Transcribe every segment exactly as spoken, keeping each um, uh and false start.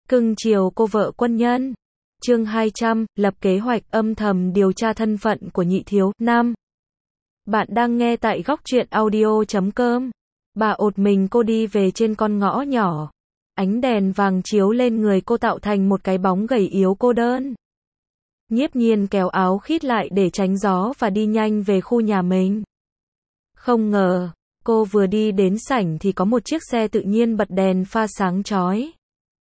Cưng chiều cô vợ quân nhân. Chương hai trăm, lập kế hoạch âm thầm điều tra thân phận của nhị thiếu. Nam. Bạn đang nghe tại góc truyện audio chấm com. Bà ột mình cô đi về trên con ngõ nhỏ. Ánh đèn vàng chiếu lên người cô tạo thành một cái bóng gầy yếu cô đơn. Nhiếp Nhiên kéo áo khít lại để tránh gió và đi nhanh về khu nhà mình. Không ngờ, cô vừa đi đến sảnh thì có một chiếc xe tự nhiên bật đèn pha sáng chói.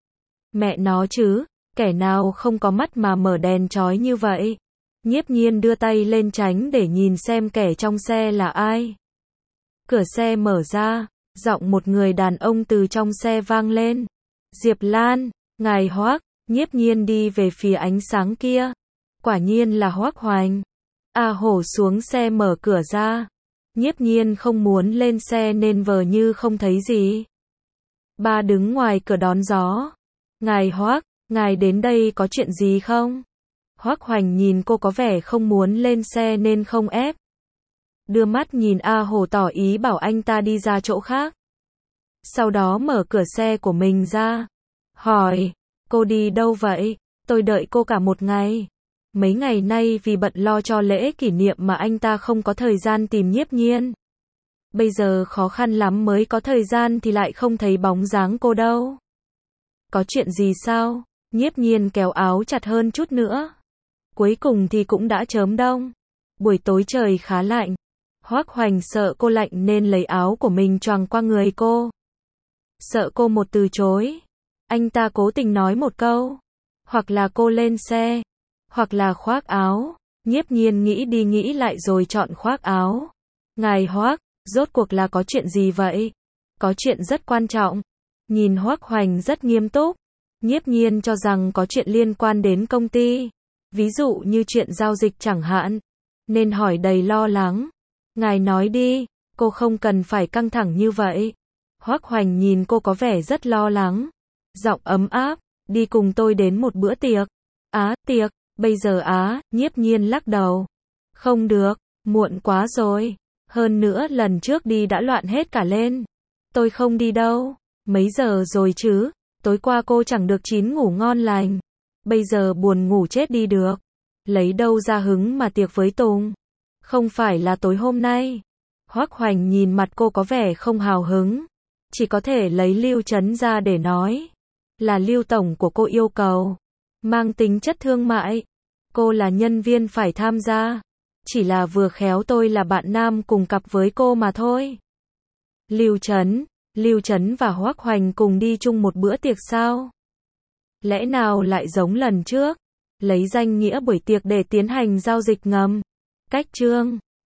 Mẹ nó chứ, kẻ nào không có mắt mà mở đèn chói như vậy. Nhiếp Nhiên đưa tay lên tránh để nhìn xem kẻ trong xe là ai. Cửa xe mở ra, giọng một người đàn ông từ trong xe vang lên. Diệp Lan, ngài Hoác. Nhiếp Nhiên đi về phía ánh sáng kia. Quả nhiên là Hoác Hoành. A Hổ xuống xe mở cửa ra. Nhiếp Nhiên không muốn lên xe nên vờ như không thấy gì. Ba đứng ngoài cửa đón gió. Ngài Hoác, ngài đến đây có chuyện gì không? Hoác Hoành nhìn cô có vẻ không muốn lên xe nên không ép. Đưa mắt nhìn A Hổ tỏ ý bảo anh ta đi ra chỗ khác. Sau đó mở cửa xe của mình ra. Hỏi, cô đi đâu vậy? Tôi đợi cô cả một ngày. Mấy ngày nay vì bận lo cho lễ kỷ niệm mà anh ta không có thời gian tìm Nhiếp Nhiên. Bây giờ khó khăn lắm mới có thời gian thì lại không thấy bóng dáng cô đâu. Có chuyện gì sao? Nhiếp Nhiên kéo áo chặt hơn chút nữa. Cuối cùng thì cũng đã chớm đông. Buổi tối trời khá lạnh. Hoác Hoành sợ cô lạnh nên lấy áo của mình choàng qua người cô. Sợ cô một từ chối. Anh ta cố tình nói một câu. Hoặc là cô lên xe. Hoặc là khoác áo. Nhiếp Nhiên nghĩ đi nghĩ lại rồi chọn khoác áo. Ngài Hoác, rốt cuộc là có chuyện gì vậy? Có chuyện rất quan trọng. Nhìn Hoác Hoành rất nghiêm túc. Nhiếp Nhiên cho rằng có chuyện liên quan đến công ty. Ví dụ như chuyện giao dịch chẳng hạn. Nên hỏi đầy lo lắng. Ngài nói đi, cô không cần phải căng thẳng như vậy. Hoác Hoành nhìn cô có vẻ rất lo lắng. Giọng ấm áp, đi cùng tôi đến một bữa tiệc. Á, tiệc, bây giờ á, Nhiếp Nhiên lắc đầu. Không được, muộn quá rồi. Hơn nữa lần trước đi đã loạn hết cả lên. Tôi không đi đâu. Mấy giờ rồi chứ? Tối qua cô chẳng được chín ngủ ngon lành. Bây giờ buồn ngủ chết đi được. Lấy đâu ra hứng mà tiệc với Tùng? Không phải là tối hôm nay. Hoác Hoành nhìn mặt cô có vẻ không hào hứng. Chỉ có thể lấy Lưu Trấn ra để nói. Là Lưu Tổng của cô yêu cầu. Mang tính chất thương mại. Cô là nhân viên phải tham gia. Chỉ là vừa khéo tôi là bạn nam cùng cặp với cô mà thôi. Lưu Trấn. Lưu Trấn và Hoác Hoành cùng đi chung một bữa tiệc sao? Lẽ nào lại giống lần trước? Lấy danh nghĩa buổi tiệc để tiến hành giao dịch ngầm. Cách chương